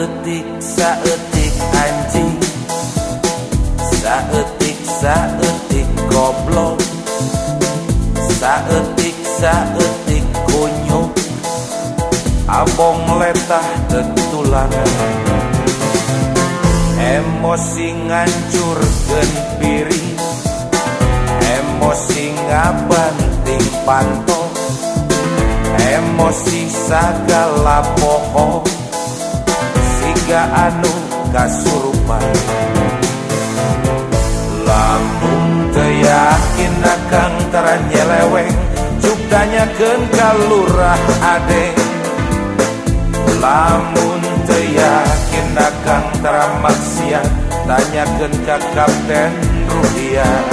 saeutik anjing, saeutik goblok, saeutik kunyuk, abong letah tetulangan, emosi ngancurkeun piring, emosi ngabanting panto, emosi sagala poho, siga anu kasurupan. Lamun teu yakin akang tara nyeleweng, juk tanyakeun ka lurah ade. Lamun teu yakin akang tara maksiat, tanyakeun ka Kapten Ruhiat.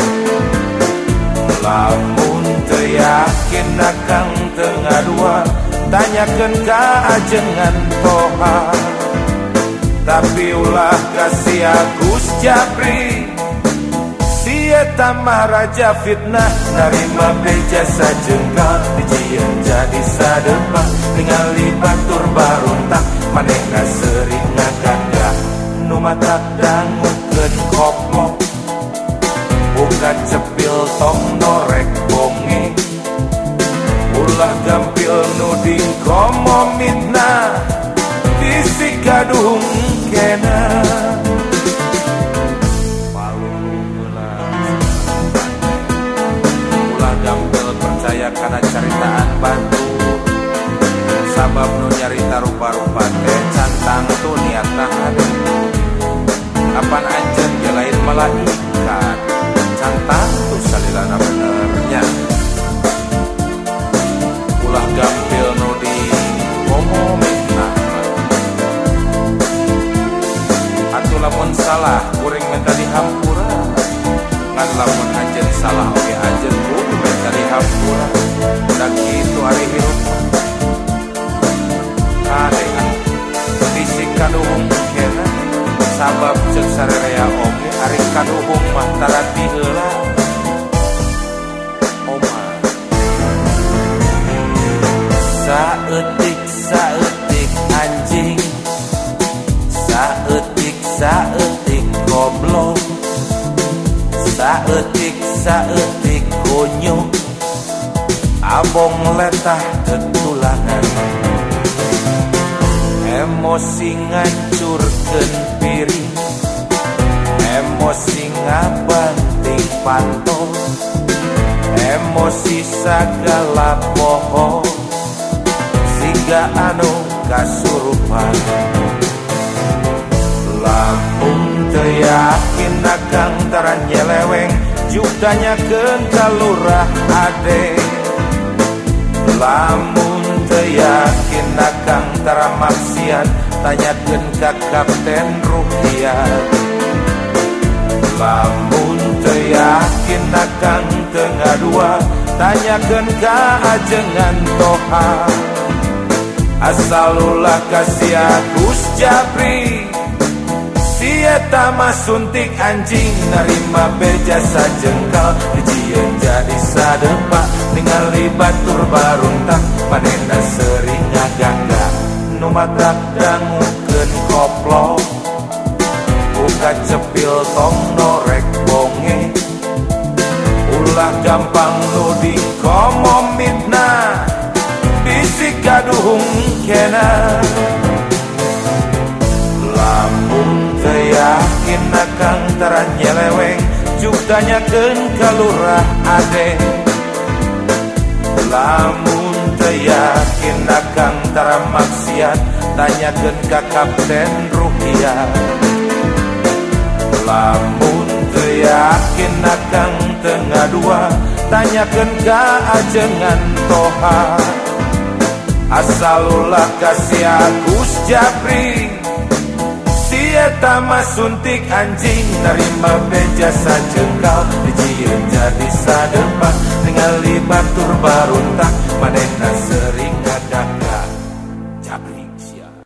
Lamun teu yakin akang teu ngadua, tanyakeun ka ajengan Toha. Tapi ulah kasih Agus Jabri, si eta mah raja fitnah, narima beja sajengkal, dijieun jadi sadepah, ningali batur baruntah, manehna sering ngagangga, nu matak dangukeun koplok, buka cepil tong norek bonge, ulah gampil nuding komomitna, bisi gaduh kena. Ulah gampil percaya kana caritaan batu, sabab nu nyarita rupa-rupa teh cantang tu niatna hade. Kapan anjeun ge lain malaikat, cantang tu salilana benernya. Ulah gampil nu di ngomongna, atuh lamun salah kuring minta dihampura, ngan lamun anjeun salah oge anjeun kudu minta dihampura. Da kitu ari hirup adengan fisik kaduhung kena, sabab ceuk sarerea oge ari kaduhung mah tarati heula. Saeutik anjing, saeutik goblok, saeutik kunyuk, abong letah tetulangan, emosi ngancurkeun piring, emosi ngabanting panto, emosi sagala poho, siga anu kasurupan. Lamun teu yakin akang tara nyeleweng, juk tanyakeun ka lurah ade. Lamun teu yakin akang tara maksiat, tanyakeun ka Kapten Ruhiat. Lamun teu yakin akang teu ngadua, tanyakeun ka ajengan Toha. Asal ulah kasih Agus Jabri, si eta mah suntik anjing, narima beja sajengkal, dijieun jadi sadepah, ningali batur baruntah, manehna sering ngagangga, nu matak dangukeun koplok, buka cepil tong norek bonge, ulah gampang nuding komomitna, bisi gaduhung kena. Lamun teu yakin akang tara nyeleweng, juk tanyakeun ka lurah ade. Lamun teu yakin akang tara maksiat, tanyakeun ka Kapten Ruhiat. Lamun teu yakin akang teu ngadua, tanyakeun ka ajengan Toha. Asal ulah kasih Agus Jabri, si eta mah suntik anjing, narima beja sajengkal, dijieun jadi sadepah, ningali batur baruntah, manehna sering ngagangga. Jabri